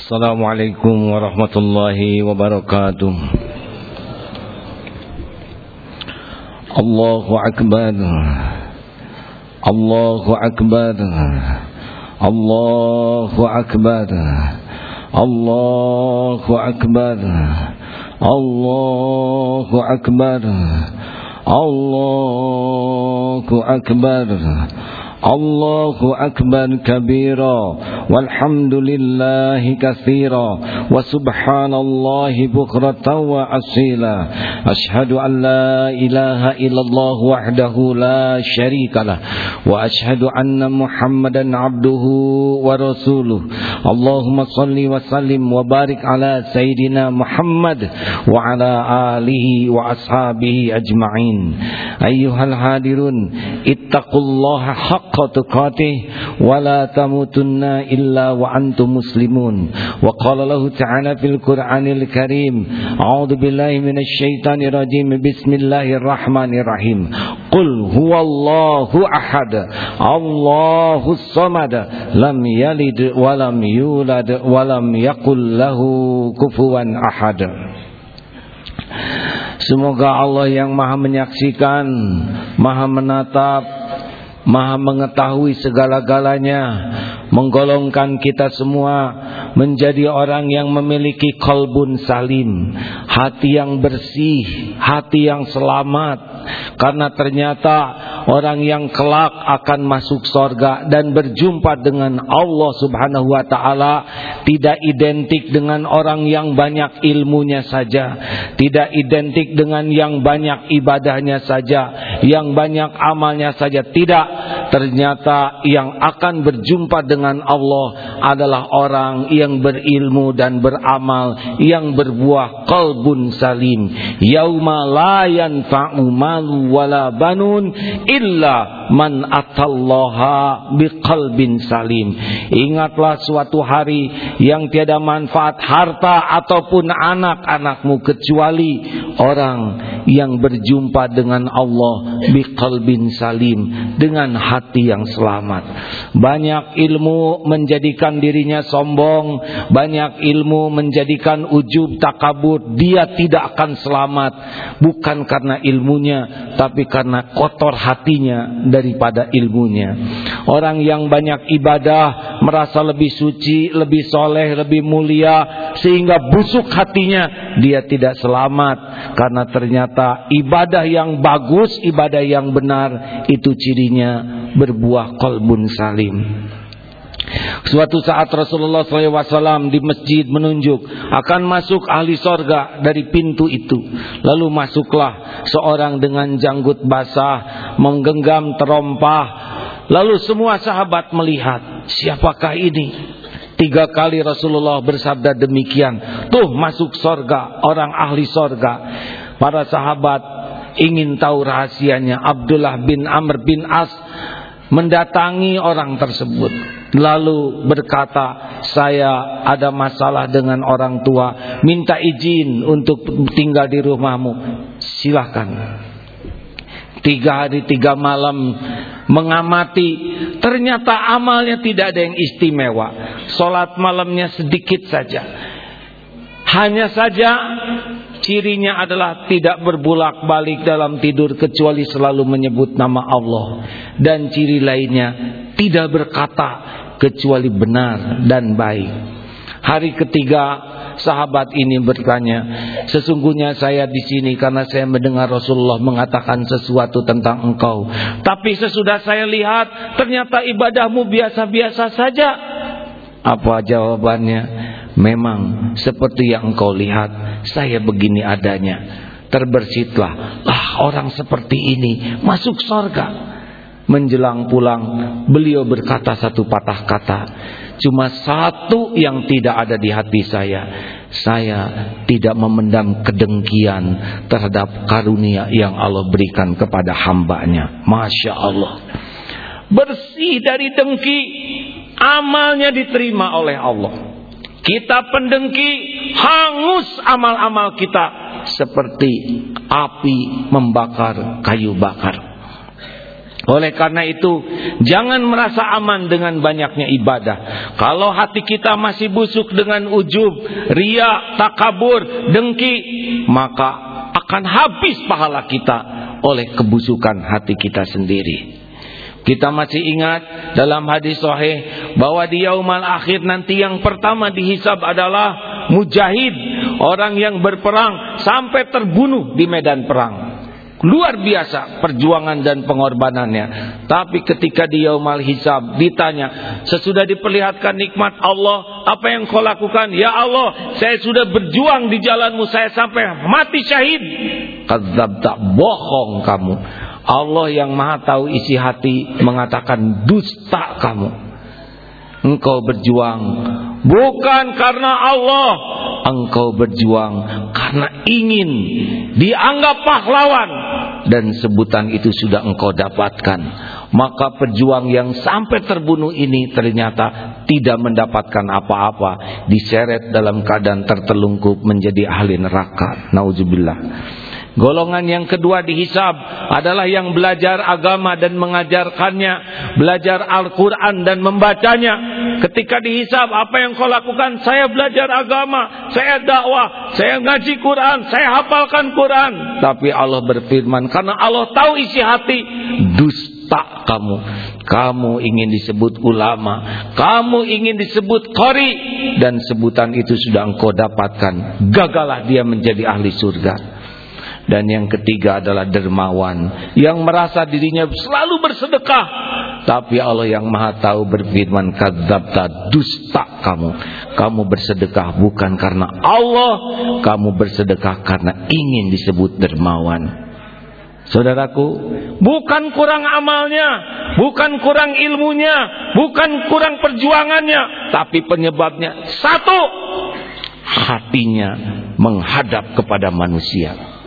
Assalamualaikum warahmatullahi wabarakatuh. Allahu Akbar. Allahu Akbar. Allahu Akbar. Allahu Akbar. Allahu Akbar. Allahu Akbar. Allahu Akbar kabira walhamdulillahi katsira wa subhanallahi bukratan wa asila. Ashhadu an la ilaha illallah wahdahu la syarikalah wa ashhadu anna Muhammadan abduhu wa rasuluh. Allahumma salli wa sallim wa barik ala sayyidina Muhammad wa ala alihi wa ashabihi ajma'in. Ayyuhal hadirun, ittaqullaha haqqa tuqatih wa la tamutunna illa wa antum muslimun. Wa qala lahu ta'ala fil Qur'anil Karim, a'udzu billahi minasy syaithanir rajim, bismillahirrahmanirrahim. Qul huwallahu ahad, Allahus samad, lam yalid wa lam yulad wa lam yakul lahu kufuwan ahad. Semoga Allah yang Maha menyaksikan, Maha menatap, Maha mengetahui segala-galanya, menggolongkan kita semua menjadi orang yang memiliki qalbun salim, hati yang bersih, hati yang selamat. Karena ternyata orang yang kelak akan masuk surga dan berjumpa dengan Allah Subhanahu wa ta'ala tidak identik dengan orang yang banyak ilmunya saja, tidak identik dengan yang banyak ibadahnya saja, yang banyak amalnya saja. Tidak, ternyata yang akan berjumpa dengan Allah adalah orang yang berilmu dan beramal, yang berbuah qalbun salim. Yauma la yanfa'u malu wala banun illa man atallaha biqalbin salim. Ingatlah suatu hari yang tiada manfaat harta ataupun anak-anakmu kecuali orang yang berjumpa dengan Allah biqalbin salim, dengan hati yang selamat. Banyak ilmu menjadikan dirinya sombong, banyak ilmu menjadikan ujub takabur. Dia tidak akan selamat, bukan karena ilmunya, tapi karena kotor hatinya daripada ilmunya. Orang yang banyak ibadah merasa lebih suci, lebih soleh, lebih mulia, sehingga busuk hatinya, dia tidak selamat. Karena ternyata ibadah yang bagus, ibadah yang benar, itu cirinya berbuah qalbun salim. Suatu saat Rasulullah SAW di masjid menunjuk akan masuk ahli sorga dari pintu itu. Lalu masuklah seorang dengan janggut basah, menggenggam terompah. Lalu semua sahabat melihat, siapakah ini? 3 kali Rasulullah bersabda demikian. Tuh masuk sorga, orang ahli sorga. Para sahabat ingin tahu rahasianya. Abdullah bin Amr bin As mendatangi orang tersebut, lalu berkata, saya ada masalah dengan orang tua, minta izin untuk tinggal di rumahmu. Silahkan. 3 hari 3 malam mengamati, ternyata amalnya tidak ada yang istimewa. Sholat malamnya sedikit saja. Hanya saja cirinya adalah tidak berbulak-balik dalam tidur kecuali selalu menyebut nama Allah. Dan ciri lainnya, tidak berkata kecuali benar dan baik. Hari ketiga sahabat ini bertanya, sesungguhnya saya di sini karena saya mendengar Rasulullah mengatakan sesuatu tentang engkau. Tapi sesudah saya lihat, ternyata ibadahmu biasa-biasa saja. Apa jawabannya? Memang seperti yang engkau lihat, saya begini adanya. Terbersitlah, orang seperti ini masuk surga. Menjelang pulang, beliau berkata satu patah kata, cuma satu yang tidak ada di hati saya. Saya tidak memendam kedengkian terhadap karunia yang Allah berikan kepada hambanya. Masya Allah. Bersih dari dengki, amalnya diterima oleh Allah. Kita pendengki, hangus amal-amal kita seperti api membakar kayu bakar. Oleh karena itu, jangan merasa aman dengan banyaknya ibadah. Kalau hati kita masih busuk dengan ujub, riya, takabur, dengki, maka akan habis pahala kita oleh kebusukan hati kita sendiri. Kita masih ingat dalam hadis sahih bahwa di yaumal akhir nanti yang pertama dihisab adalah mujahid, orang yang berperang sampai terbunuh di medan perang. Luar biasa perjuangan dan pengorbanannya. Tapi ketika di yaumal hisab ditanya, sesudah diperlihatkan nikmat Allah, apa yang kau lakukan? Ya Allah, saya sudah berjuang di jalanmu, saya sampai mati syahid. Kadzabta, bohong kamu. Allah yang maha tahu isi hati mengatakan dusta kamu. Engkau berjuang bukan karena Allah, engkau berjuang karena ingin dianggap pahlawan, dan sebutan itu sudah engkau dapatkan. Maka pejuang yang sampai terbunuh ini ternyata tidak mendapatkan apa-apa, diseret dalam keadaan tertelungkup menjadi ahli neraka. Nauzubillah. Golongan yang kedua dihisab adalah yang belajar agama dan mengajarkannya, belajar Al-Quran dan membacanya. Ketika dihisab, apa yang kau lakukan? Saya belajar agama, saya dakwah, saya ngaji Quran, saya hafalkan Quran. Tapi Allah berfirman, karena Allah tahu isi hati, dusta kamu. Kamu ingin disebut ulama, kamu ingin disebut qari, dan sebutan itu sudah engkau dapatkan. Gagallah dia menjadi ahli surga. Dan yang ketiga adalah dermawan, yang merasa dirinya selalu bersedekah. Tapi Allah yang maha tahu berfirman, kadzabta, dusta kamu. Kamu bersedekah bukan karena Allah, kamu bersedekah karena ingin disebut dermawan. Saudaraku, bukan kurang amalnya, bukan kurang ilmunya, bukan kurang perjuangannya, tapi penyebabnya satu, hatinya menghadap kepada manusia.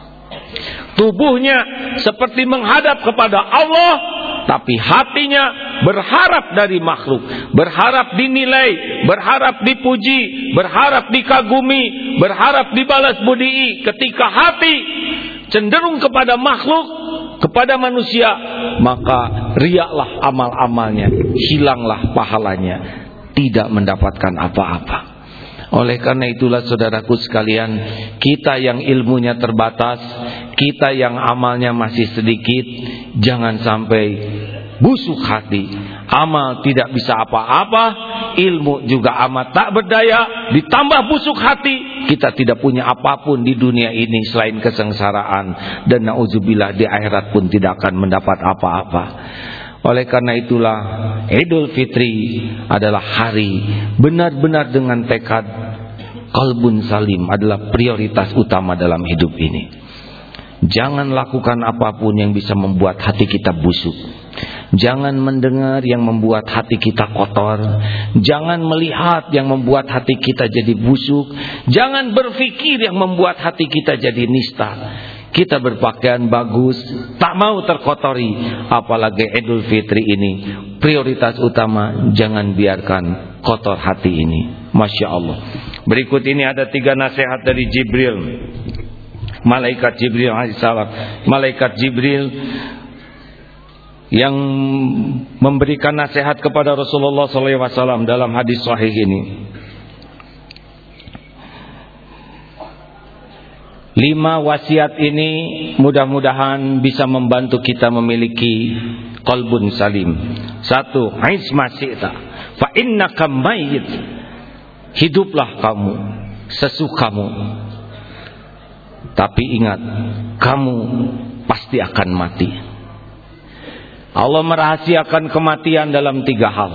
Tubuhnya seperti menghadap kepada Allah, tapi hatinya berharap dari makhluk, berharap dinilai, berharap dipuji, berharap dikagumi, berharap dibalas budi. Ketika hati cenderung kepada makhluk, kepada manusia, maka riaklah amal-amalnya, hilanglah pahalanya, tidak mendapatkan apa-apa. Oleh karena itulah saudaraku sekalian, kita yang ilmunya terbatas, kita yang amalnya masih sedikit, jangan sampai busuk hati. Amal tidak bisa apa-apa, ilmu juga amat tak berdaya, ditambah busuk hati, kita tidak punya apapun di dunia ini selain kesengsaraan, dan na'udzubillah di akhirat pun tidak akan mendapat apa-apa. Oleh karena itulah Idul Fitri adalah hari benar-benar dengan tekad qalbun salim adalah prioritas utama dalam hidup ini. Jangan lakukan apapun yang bisa membuat hati kita busuk. Jangan mendengar yang membuat hati kita kotor. Jangan melihat yang membuat hati kita jadi busuk. Jangan berpikir yang membuat hati kita jadi nista. Kita berpakaian bagus, tak mau terkotori. Apalagi Idul Fitri ini, prioritas utama, jangan biarkan kotor hati ini. Masya Allah. Berikut ini ada 3 nasihat dari Jibril, Malaikat Jibril alaihissalam. Malaikat Jibril yang memberikan nasihat kepada Rasulullah SAW dalam hadis sahih ini. 5 wasiat ini mudah-mudahan bisa membantu kita memiliki qalbun salim. 1. Aish masyita fa innaka mayyit. Hiduplah kamu sesukamu, tapi ingat, kamu pasti akan mati. Allah merahasiakan kematian dalam 3 hal.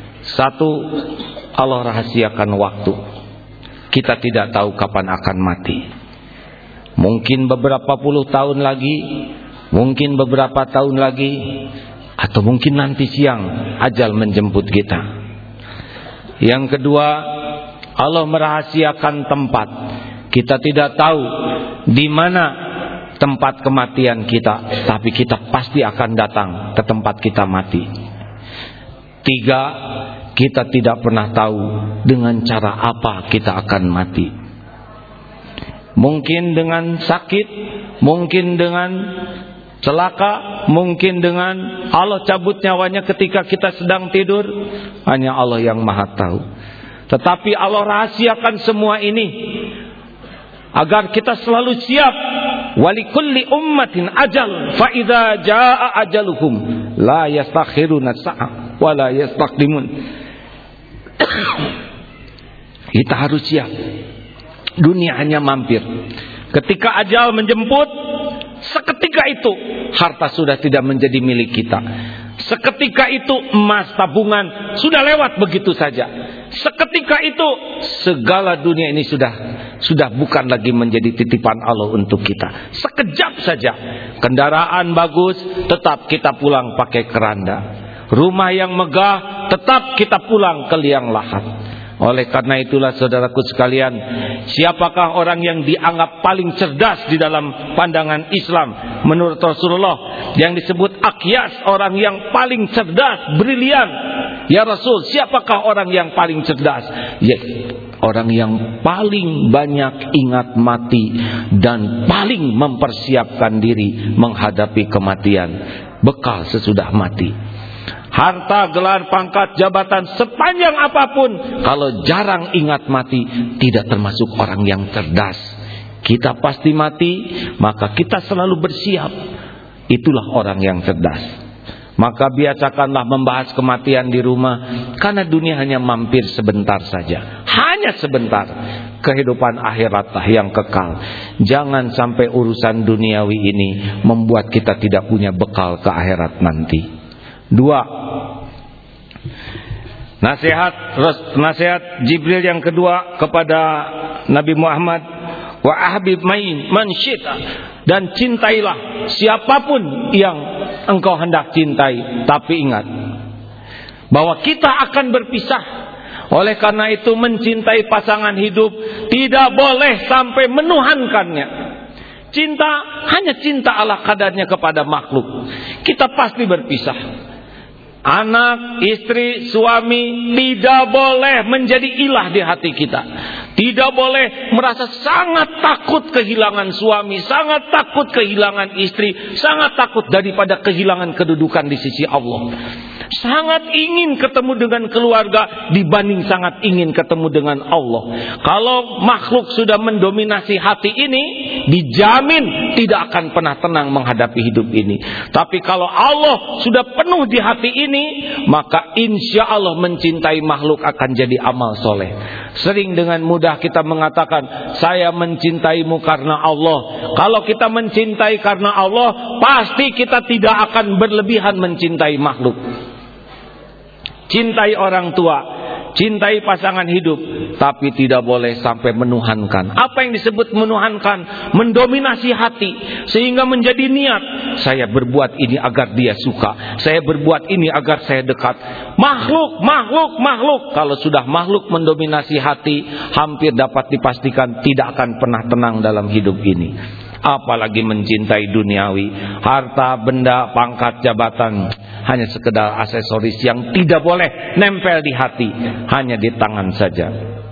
1. Allah rahasiakan waktu. Kita tidak tahu kapan akan mati. Mungkin beberapa puluh tahun lagi, mungkin beberapa tahun lagi, atau mungkin nanti siang ajal menjemput kita. Yang kedua, Allah merahasiakan tempat. Kita tidak tahu di mana tempat kematian kita, tapi kita pasti akan datang ke tempat kita mati. 3, kita tidak pernah tahu dengan cara apa kita akan mati. Mungkin dengan sakit, mungkin dengan Celaka mungkin dengan Allah cabut nyawanya ketika kita sedang tidur, hanya Allah yang Maha tahu. Tetapi Allah rahasiakan semua ini agar kita selalu siap. Walikulli ummatin ajal, fa idza jaa ajaluhum la yastakhiruna sa'a wa la yastaqdimun. Kita harus siap. Dunia hanya mampir. Ketika ajal menjemput, seketika itu harta sudah tidak menjadi milik kita. Seketika itu emas tabungan sudah lewat begitu saja. Seketika itu segala dunia ini sudah bukan lagi menjadi titipan Allah untuk kita. Sekejap saja. Kendaraan bagus tetap kita pulang pakai keranda. Rumah yang megah tetap kita pulang ke liang lahat. Oleh karena itulah saudaraku sekalian, siapakah orang yang dianggap paling cerdas di dalam pandangan Islam menurut Rasulullah, yang disebut Aqyas, orang yang paling cerdas, brilian? Ya Rasul, siapakah orang yang paling cerdas? Ya, orang yang paling banyak ingat mati dan paling mempersiapkan diri menghadapi kematian, bekal sesudah mati. Harta, gelar, pangkat, jabatan sepanjang apapun, kalau jarang ingat mati, tidak termasuk orang yang cerdas. Kita pasti mati, maka kita selalu bersiap. Itulah orang yang cerdas. Maka biasakanlah membahas kematian di rumah, karena dunia hanya mampir sebentar saja. Hanya sebentar. Kehidupan akhiratlah yang kekal. Jangan sampai urusan duniawi ini membuat kita tidak punya bekal ke akhirat nanti. 2. Nasihat Jibril yang kedua kepada Nabi Muhammad, wa ahbib man syi'ta, dan cintailah siapapun yang engkau hendak cintai, tapi ingat bahwa kita akan berpisah. Oleh karena itu mencintai pasangan hidup tidak boleh sampai menuhankannya. Cinta hanya cinta ala kadarnya kepada makhluk. Kita pasti berpisah. Anak, istri, suami tidak boleh menjadi ilah di hati kita. Tidak boleh merasa sangat takut kehilangan suami, sangat takut kehilangan istri, sangat takut daripada kehilangan kedudukan di sisi Allah. Sangat ingin ketemu dengan keluarga dibanding sangat ingin ketemu dengan Allah. Kalau makhluk sudah mendominasi hati ini, dijamin tidak akan pernah tenang menghadapi hidup ini. Tapi kalau Allah sudah penuh di hati ini, maka insya Allah mencintai makhluk akan jadi amal soleh. Sering dengan mudah kita mengatakan, saya mencintaimu karena Allah. Kalau kita mencintai karena Allah, pasti kita tidak akan berlebihan mencintai makhluk. Cintai orang tua, cintai pasangan hidup, tapi tidak boleh sampai menuhankan. Apa yang disebut menuhankan? Mendominasi hati sehingga menjadi niat, saya berbuat ini agar dia suka, saya berbuat ini agar saya dekat. Makhluk. Kalau sudah makhluk mendominasi hati, hampir dapat dipastikan tidak akan pernah tenang dalam hidup ini. Apalagi mencintai duniawi, harta, benda, pangkat, jabatan, hanya sekedar aksesoris yang tidak boleh nempel di hati, hanya di tangan saja.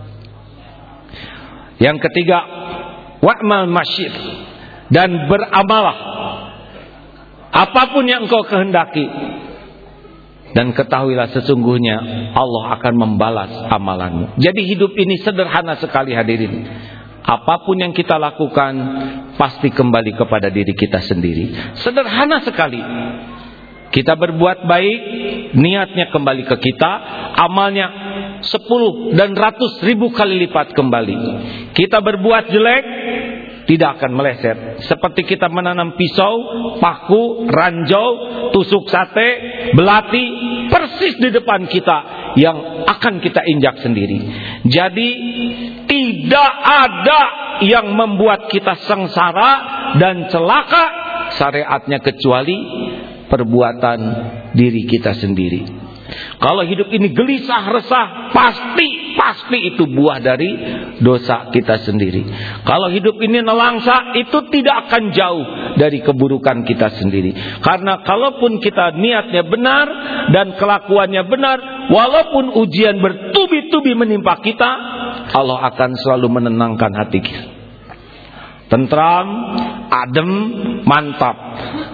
Yang ketiga, wa'mal masyid, dan beramalah apapun yang engkau kehendaki, dan ketahuilah sesungguhnya Allah akan membalas amalanmu. Jadi hidup ini sederhana sekali hadirin. Apapun yang kita lakukan pasti kembali kepada diri kita sendiri. Sederhana sekali. Kita berbuat baik, niatnya kembali ke kita, amalnya 10 dan 100.000 kali lipat kembali. Kita berbuat jelek, tidak akan meleset. Seperti kita menanam pisau, paku, ranjau, tusuk sate, belati, persis di depan kita yang akan kita injak sendiri. Jadi tidak ada yang membuat kita sengsara dan celaka syariatnya kecuali perbuatan diri kita sendiri. Kalau hidup ini gelisah, resah, pasti itu buah dari dosa kita sendiri. Kalau hidup ini nelangsa, itu tidak akan jauh dari keburukan kita sendiri. Karena kalaupun kita niatnya benar dan kelakuannya benar, walaupun ujian bertubi-tubi menimpa kita, Allah akan selalu menenangkan hati kita. Tentram, adem, mantap.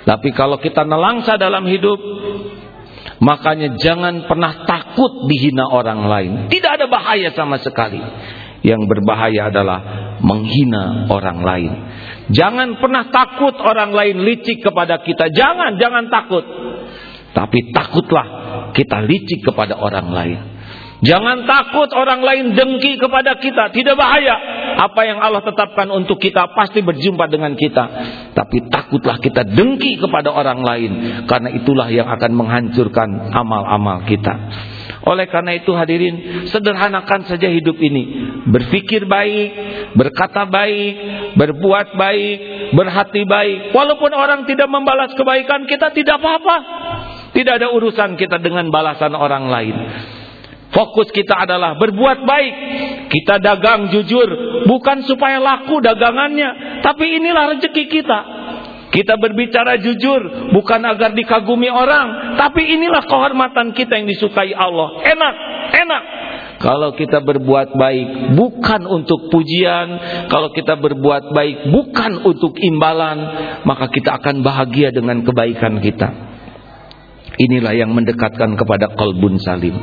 Tapi kalau kita nelangsa dalam hidup, makanya jangan pernah takut dihina orang lain. Tidak ada bahaya sama sekali. Yang berbahaya adalah menghina orang lain. Jangan pernah takut orang lain licik kepada kita. Jangan takut. Tapi takutlah kita licik kepada orang lain. Jangan takut orang lain dengki kepada kita. Tidak bahaya. Apa yang Allah tetapkan untuk kita pasti berjumpa dengan kita. Tapi takutlah kita dengki kepada orang lain. Karena itulah yang akan menghancurkan amal-amal kita. Oleh karena itu hadirin, sederhanakan saja hidup ini. Berpikir baik, berkata baik, berbuat baik, berhati baik. Walaupun orang tidak membalas kebaikan kita, tidak apa-apa. Tidak ada urusan kita dengan balasan orang lain. Fokus kita adalah berbuat baik. Kita dagang jujur, bukan supaya laku dagangannya, tapi inilah rezeki kita. Kita berbicara jujur, bukan agar dikagumi orang, tapi inilah kehormatan kita yang disukai Allah. Enak. Kalau kita berbuat baik bukan untuk pujian, kalau kita berbuat baik bukan untuk imbalan, maka kita akan bahagia dengan kebaikan kita. Inilah yang mendekatkan kepada qalbun salim.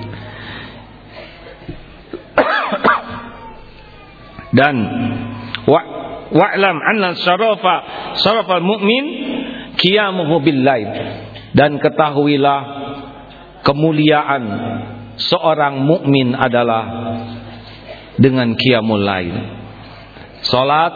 Dan wa'lam anna syarafal mu'min qiyamuhu bil-lail. Dan ketahuilah kemuliaan seorang mukmin adalah dengan qiyamul lail. Salat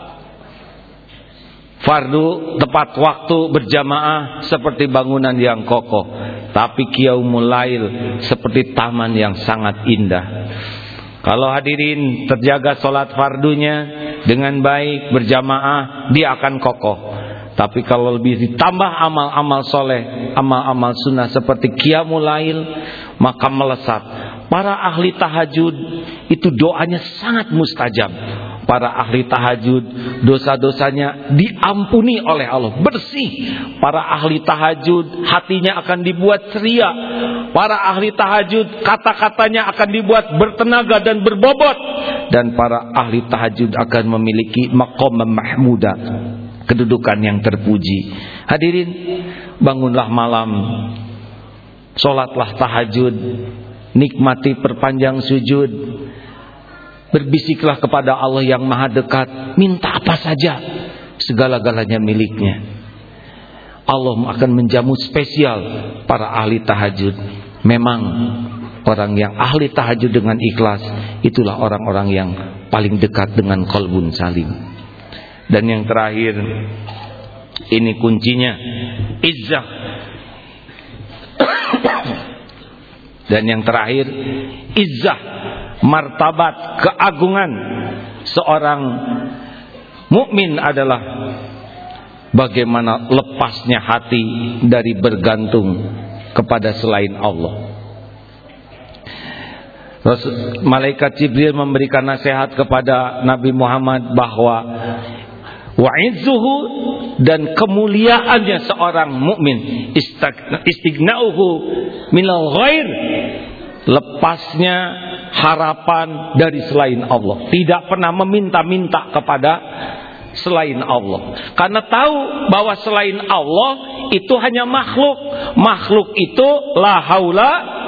fardu tepat waktu berjamaah seperti bangunan yang kokoh, tapi qiyamul lail seperti taman yang sangat indah. Kalau hadirin terjaga sholat fardunya dengan baik berjamaah, dia akan kokoh. Tapi kalau lebih ditambah amal-amal soleh, amal-amal sunnah seperti qiyamul lail, maka melesat. Para ahli tahajud itu doanya sangat mustajab. Para ahli tahajud dosa-dosanya diampuni oleh Allah, bersih. Para ahli tahajud hatinya akan dibuat ceria. Para ahli tahajud kata-katanya akan dibuat bertenaga dan berbobot. Dan para ahli tahajud akan memiliki maqam mahmuda, kedudukan yang terpuji. Hadirin, bangunlah malam, sholatlah tahajud, nikmati perpanjang sujud, berbisiklah kepada Allah yang maha dekat, minta apa saja, segala-galanya miliknya. Allah akan menjamu spesial para ahli tahajud. Memang orang yang ahli tahajud dengan ikhlas, itulah orang-orang yang paling dekat dengan qalbun salim. Dan yang terakhir, ini kuncinya, izzah. Dan yang terakhir, izzah, martabat, keagungan seorang mukmin adalah bagaimana lepasnya hati dari bergantung kepada selain Allah. Malaikat Jibril memberikan nasihat kepada Nabi Muhammad bahwa wa'izzuhu, dan kemuliaannya seorang mukmin, istighna'uhu minal ghair, lepasnya harapan dari selain Allah. Tidak pernah meminta-minta kepada selain Allah, karena tahu bahwa selain Allah itu hanya makhluk. Makhluk itu la haula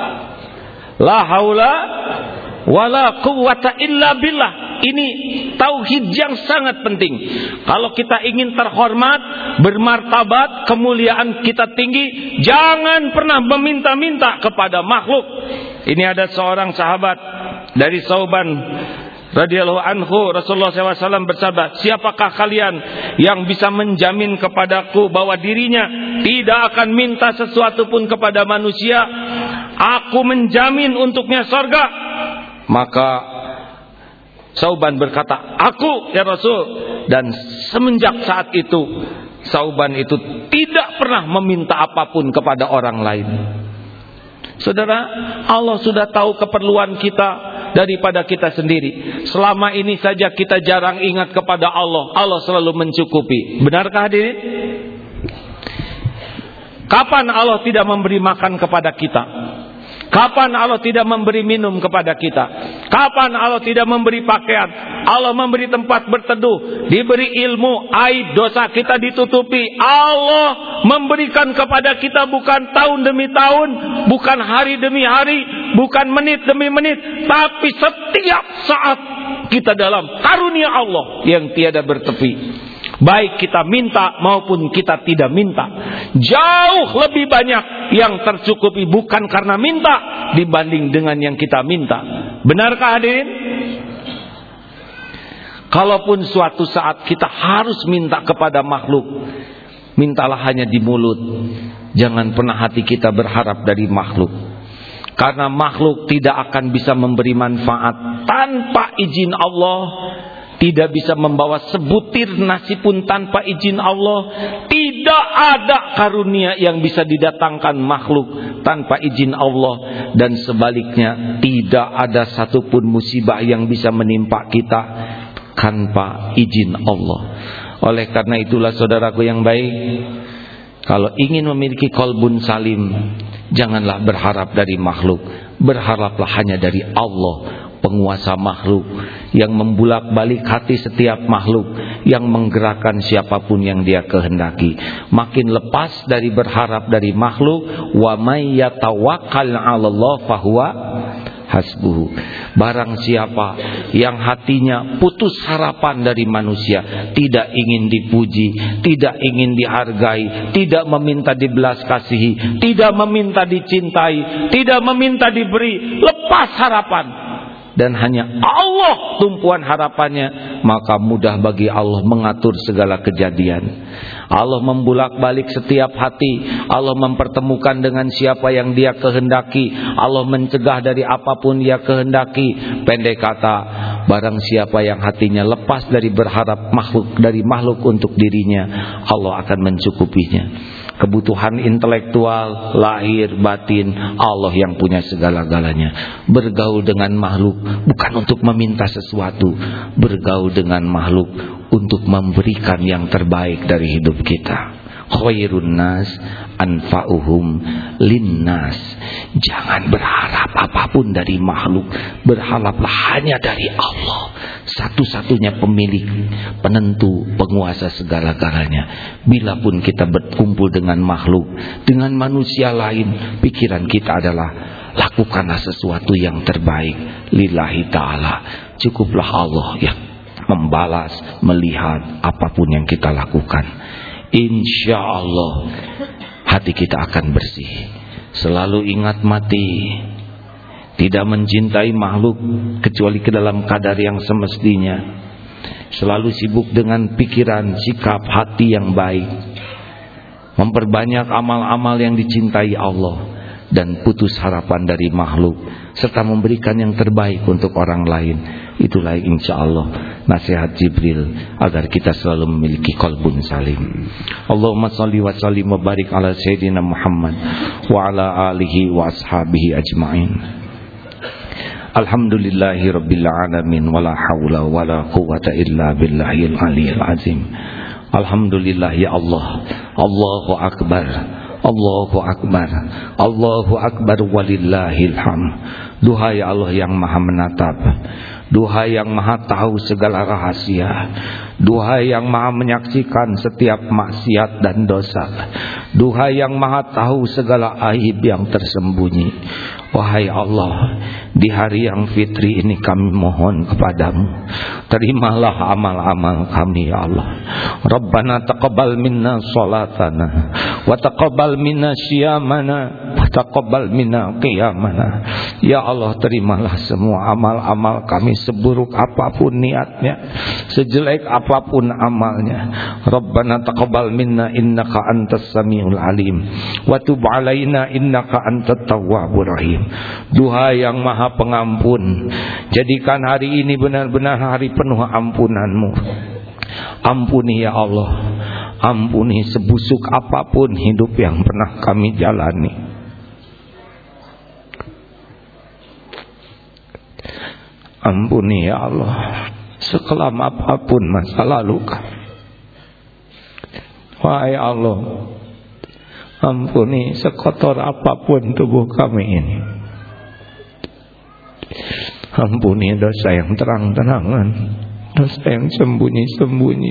wala quwwata illa billah. Ini tauhid yang sangat penting. Kalau kita ingin terhormat, bermartabat, kemuliaan kita tinggi, jangan pernah meminta-minta kepada makhluk. Ini ada seorang sahabat dari Sauban radhiyallahu anhu, Rasulullah SAW bersabda, siapakah kalian yang bisa menjamin kepadaku bahwa dirinya tidak akan minta sesuatu pun kepada manusia, aku menjamin untuknya surga. Maka Sauban berkata, aku ya Rasul. Dan semenjak saat itu, Sauban itu tidak pernah meminta apapun kepada orang lain. Saudara, Allah sudah tahu keperluan kita daripada kita sendiri. Selama ini saja kita jarang ingat kepada Allah, Allah selalu mencukupi. Benarkah hadirin? Kapan Allah tidak memberi makan kepada kita? Kapan Allah tidak memberi minum kepada kita? Kapan Allah tidak memberi pakaian? Allah memberi tempat berteduh, diberi ilmu, aib dosa kita ditutupi. Allah memberikan kepada kita bukan tahun demi tahun, bukan hari demi hari, bukan menit demi menit, tapi setiap saat kita dalam karunia Allah yang tiada bertepi. Baik kita minta maupun kita tidak minta, jauh lebih banyak yang tercukupi bukan karena minta dibanding dengan yang kita minta. Benarkah hadirin? Kalaupun suatu saat kita harus minta kepada makhluk, mintalah hanya di mulut. Jangan pernah hati kita berharap dari makhluk, karena makhluk tidak akan bisa memberi manfaat tanpa izin Allah. Tidak bisa membawa sebutir nasi pun tanpa izin Allah. Tidak ada karunia yang bisa didatangkan makhluk tanpa izin Allah. Dan sebaliknya, tidak ada satupun musibah yang bisa menimpa kita tanpa izin Allah. Oleh karena itulah saudaraku yang baik, kalau ingin memiliki qalbun salim, janganlah berharap dari makhluk, berharaplah hanya dari Allah, penguasa makhluk, yang membulak-balik hati setiap makhluk, yang menggerakkan siapapun yang dia kehendaki. Makin lepas dari berharap dari makhluk, wa may yatawakkal 'alallah fahuwa hasbuhu. Barang siapa yang hatinya putus harapan dari manusia, tidak ingin dipuji, tidak ingin dihargai, tidak meminta dibelas kasihi, tidak meminta dicintai, tidak meminta diberi, lepas harapan, dan hanya Allah tumpuan harapannya, maka mudah bagi Allah mengatur segala kejadian. Allah membulak-balik setiap hati, Allah mempertemukan dengan siapa yang dia kehendaki, Allah mencegah dari apapun dia kehendaki. Pendek kata, barang siapa yang hatinya lepas dari berharap dari makhluk untuk dirinya, Allah akan mencukupinya. Kebutuhan intelektual, lahir, batin, Allah yang punya segala-galanya. Bergaul dengan makhluk bukan untuk meminta sesuatu, bergaul dengan makhluk untuk memberikan yang terbaik dari hidup kita. Khairun nas anfa'uhum linnas. Jangan berharap apapun dari makhluk, berharaplah hanya dari Allah, satu-satunya pemilik, penentu, penguasa segala-galanya. Bila pun kita berkumpul dengan makhluk, dengan manusia lain, pikiran kita adalah lakukanlah sesuatu yang terbaik lillahi ta'ala. Cukuplah Allah yang membalas, melihat apapun yang kita lakukan. Insya Allah hati kita akan bersih. Selalu ingat mati, tidak mencintai makhluk kecuali ke dalam kadar yang semestinya. Selalu sibuk dengan pikiran, sikap, hati yang baik. Memperbanyak amal-amal yang dicintai Allah, dan putus harapan dari makhluk, serta memberikan yang terbaik untuk orang lain. Itulah insya Allah nasihat Jibril agar kita selalu memiliki qalbun salim. Allahumma salli wa sallim wa barik ala Sayyidina Muhammad wa ala alihi wa ashabihi ajma'in. Alhamdulillahi rabbil alamin, wala hawla wala quwwata illa billahil aliyil azim. Alhamdulillah ya Allah. Allahu akbar, Allahu akbar, Allahu akbar walillahil hamd. Duhai Allah yang maha menatap, duhai yang maha tahu segala rahasia, duhai yang maha menyaksikan setiap maksiat dan dosa, duhai yang maha tahu segala aib yang tersembunyi. Wahai Allah, di hari yang fitri ini kami mohon kepadamu, terimalah amal-amal kami ya Allah. Rabbana taqabbal minna salatana, wa taqabbal minna siyamana, wa taqabbal minna qiyamana. Ya Allah, terimalah semua amal-amal kami, seburuk apapun niatnya, sejelek apapun amalnya. Rabbana taqabbal minna innaka antas samiul alim, wa tub alaina innaka antat tawwabur rahim. Duhai yang maha pengampun, jadikan hari ini benar-benar hari penuh ampunan-Mu. Ampuni ya Allah, ampuni sebusuk apapun hidup yang pernah kami jalani. Ampuni ya Allah sekelam apapun masa lalu kami. Wahai Allah, ampuni sekotor apapun tubuh kami ini. Ampuni dosa yang terang-terangan, dosa yang sembunyi-sembunyi.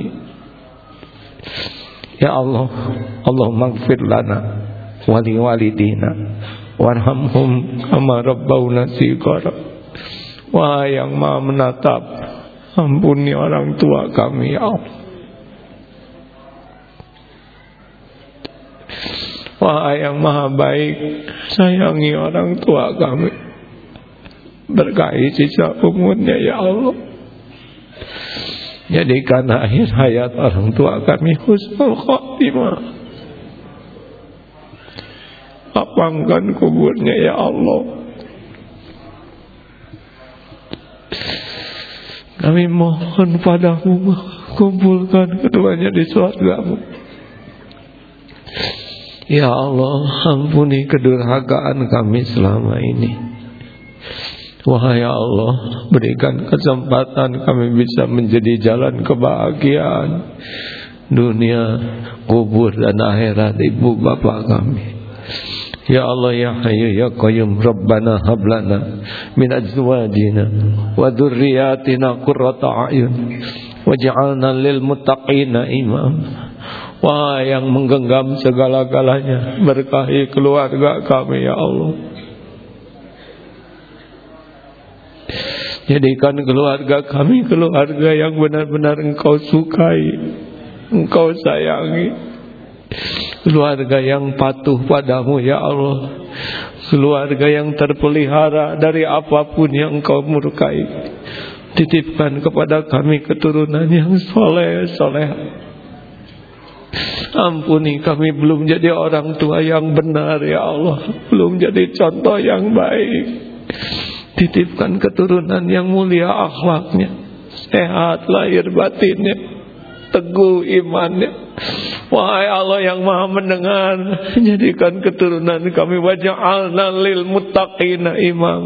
Ya Allah, Allahumma ighfir lana wa li walidina warhamhum kama rabbawna shighara. Wahai yang Maha menatap, ampuni orang tua kami ya Allah. Wahai yang Maha baik, sayangi orang tua kami, berkahi sisa umurnya ya Allah. Jadikan akhir hayat orang tua kami husnul khotimah. Lapangkan kuburnya ya Allah. Kami mohon padamu, kumpulkan keduanya di surga-Mu. Ya Allah, ampuni kedurhakaan kami selama ini. Wahai Allah, berikan kesempatan kami bisa menjadi jalan kebahagiaan dunia, kubur dan akhirat ibu bapak kami. Ya Allah ya Hayyu ya Qayyum, Rabbana hablana min azwajina wa dzurriyyatina qurrata a'yun waj'alna lil muttaqina imam. Wahai yang menggenggam segala-galanya, berkahi keluarga kami ya Allah. Jadikan keluarga kami keluarga yang benar-benar Engkau sukai, Engkau sayangi. Keluarga yang patuh padamu ya Allah. Keluarga yang terpelihara dari apapun yang Engkau murkai. Titipkan kepada kami keturunan yang soleh-soleh. Ampuni kami belum jadi orang tua yang benar ya Allah, belum jadi contoh yang baik. Titipkan keturunan yang mulia akhlaknya, sehat lahir batinnya, teguh imannya. Wahai Allah yang Maha mendengar, jadikan keturunan kami waj'alna lil muttaqina imam.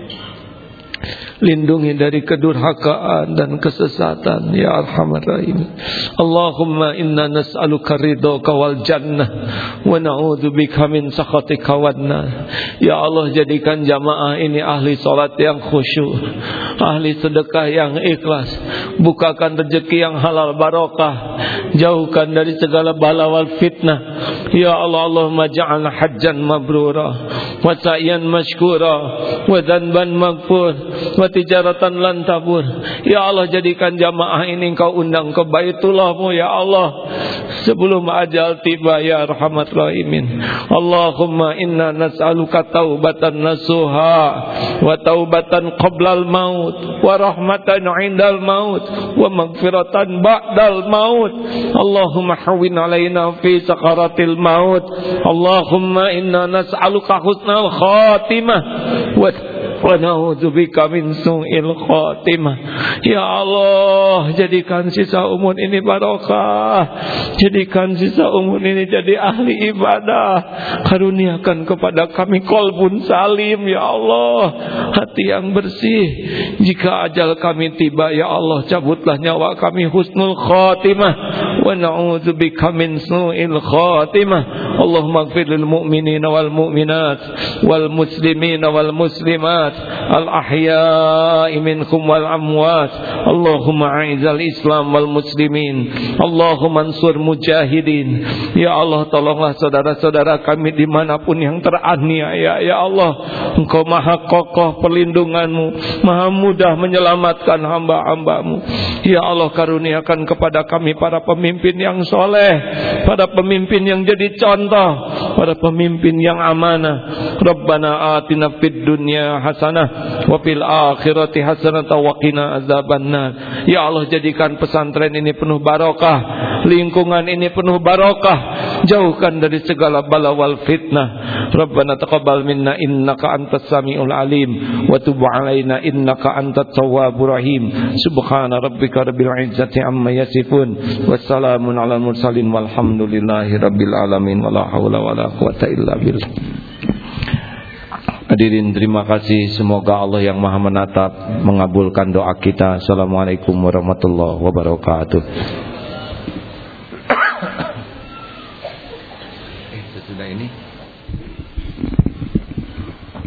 Lindungi dari kedurhakaan dan kesesatan ya Arhamar Rahimin. Allahumma inna nas'aluka ridhaka wal jannah wa na'udzubika min sakhatika wan nar. Ya Allah, jadikan jamaah ini ahli salat yang khusyuk, ahli sedekah yang ikhlas. Bukakan rezeki yang halal barokah, jauhkan dari segala bala wal fitnah. Ya Allah, Allahumma ja'al hajjan mabrura wa sa'yan mashkura wa dhanban maghfur wa tijaratan lan tabur. Ya Allah, jadikan jamaah ini Engkau undang ke Baitullah-Mu ya Allah sebelum ajal tiba ya Arhamar Rahimin. Allahumma inna nas'aluka taubatan nasuha wa taubatan qablal maut wa rahmatan 'indal maut wa maghfiratan ba'dal maut. Allahumma hawwin 'alaina fi sakaratil maut. Allahumma inna nas'aluka husnal khatimah wa na'udzubika min su'il khatimah. Ya Allah, jadikan sisa umur ini barokah, jadikan sisa umur ini jadi ahli ibadah. Karuniakan kepada kami qalbun salim ya Allah, hati yang bersih. Jika ajal kami tiba ya Allah, cabutlah nyawa kami husnul khatimah wa na'udzubika min su'il khatimah. Allahumma ighfir lil mu'minina wal mu'minat wal muslimina wal muslimat al-ahya'i minkum wal amwat. Allahumma a'izal Islam wal muslimin. Allahumma ansur mujahidin. Ya Allah, tolonglah saudara-saudara kami dimanapun yang teraniaya ya Allah. Engkau maha kokoh perlindungan-Mu, maha mudah menyelamatkan hamba-hamba-Mu. Ya Allah, karuniakan kepada kami para pemimpin yang soleh, para pemimpin yang jadi contoh, para pemimpin yang amanah. Rabbana atina fid dunya hasanah wa fil akhirati hasanah wa qina azabannar. Ya Allah, jadikan pesantren ini penuh barokah, lingkungan ini penuh barokah, jauhkan dari segala bala wal fitnah. Rabbana taqabbal minna innaka antas samiul alim wa tub alaina innaka antat tawwabur rahim. Subhana rabbika rabbil izzati amma yasifun wassalamun alal mursalin walhamdulillahi rabbil alamin wala haula wala quwata illa billah. Hadirin, terima kasih. Semoga Allah yang Maha menatap mengabulkan doa kita. Assalamualaikum warahmatullahi wabarakatuh. Sesudah ini